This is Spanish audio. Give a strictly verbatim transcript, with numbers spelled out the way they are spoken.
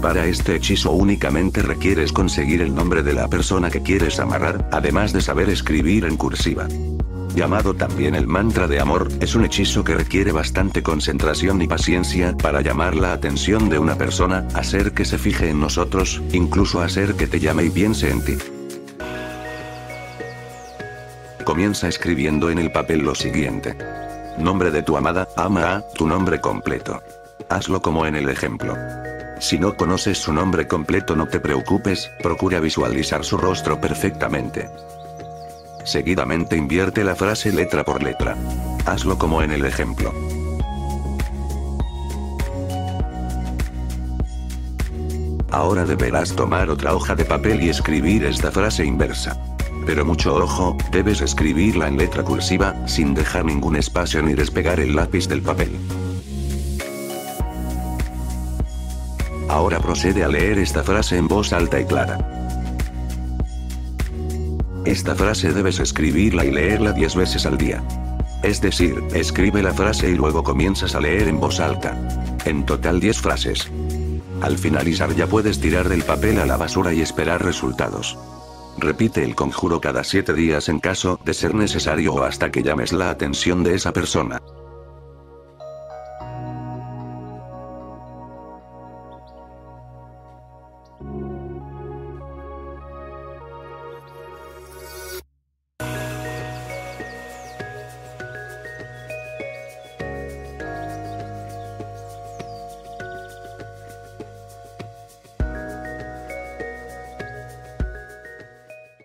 Para este hechizo únicamente requieres conseguir el nombre de la persona que quieres amarrar, además de saber escribir en cursiva. Llamado también el mantra de amor, es un hechizo que requiere bastante concentración y paciencia para llamar la atención de una persona, hacer que se fije en nosotros, incluso hacer que te llame y piense en ti. Comienza escribiendo en el papel lo siguiente. Nombre de tu amada, ama a, tu nombre completo. Hazlo como en el ejemplo. Si no conoces su nombre completo, no te preocupes, procura visualizar su rostro perfectamente. Seguidamente invierte la frase letra por letra. Hazlo como en el ejemplo. Ahora deberás tomar otra hoja de papel y escribir esta frase inversa. Pero mucho ojo, debes escribirla en letra cursiva, sin dejar ningún espacio ni despegar el lápiz del papel. Ahora procede a leer esta frase en voz alta y clara. Esta frase debes escribirla y leerla diez veces al día. Es decir, escribe la frase y luego comienzas a leer en voz alta. En total diez frases. Al finalizar ya puedes tirar del papel a la basura y esperar resultados. Repite el conjuro cada siete días en caso de ser necesario o hasta que llames la atención de esa persona.